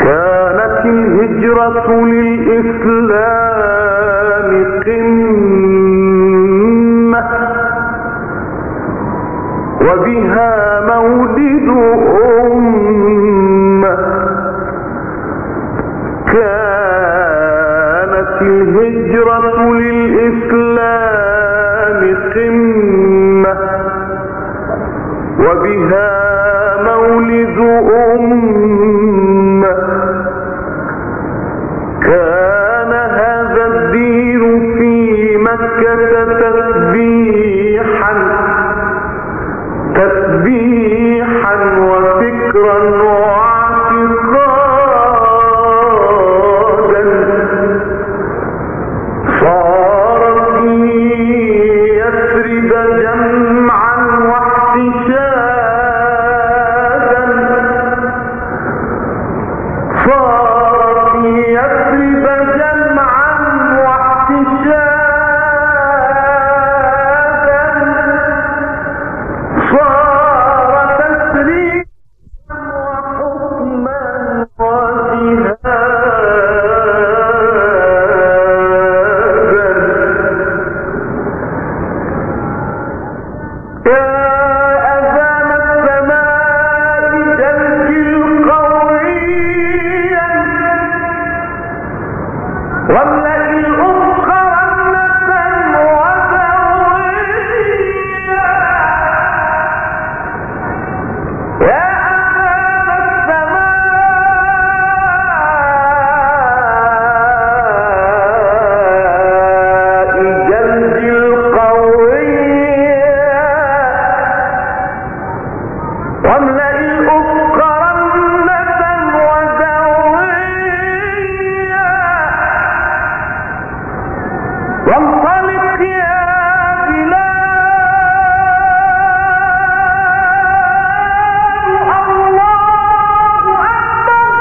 كانت الهجرة للإسلام قمة وبها مولد أمة. كانت الهجرة للإسلام قمة وبها مولد أمة. كان هذا الدين في مكة تسبيحا وفكرا واعتقادا. صار في يثرب جمعا واحتشادا. صار في يثرب جمعا واحتشادا. صار تسريبا وحكما وجهادا. يا أذان السماء جلجل قويا واملأ الأفق رنة وذويا. يا أذان السماء جلجل قويا واملأ الأفق رنة وذويا. وانطلق يا بلال الله أكبر.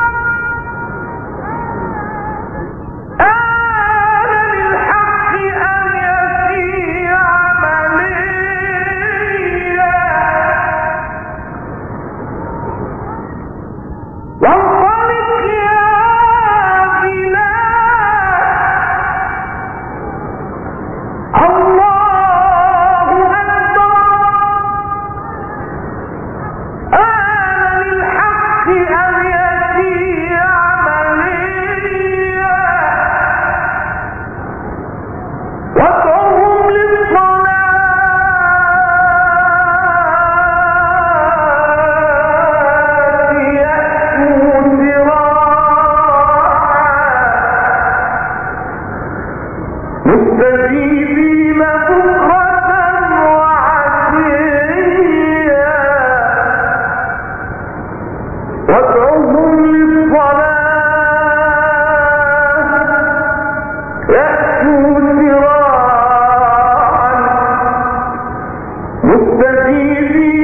آن للحق أن يسيع مليا. وانطلق يا بلال الله أكبر. آن للحق أن يسيع مليا. وادعوهم للصلاة يأتوا سراعا مستجيبين بكرة وعشيا. وادعوهم للصلاة يأتوا سراعا مستجيبين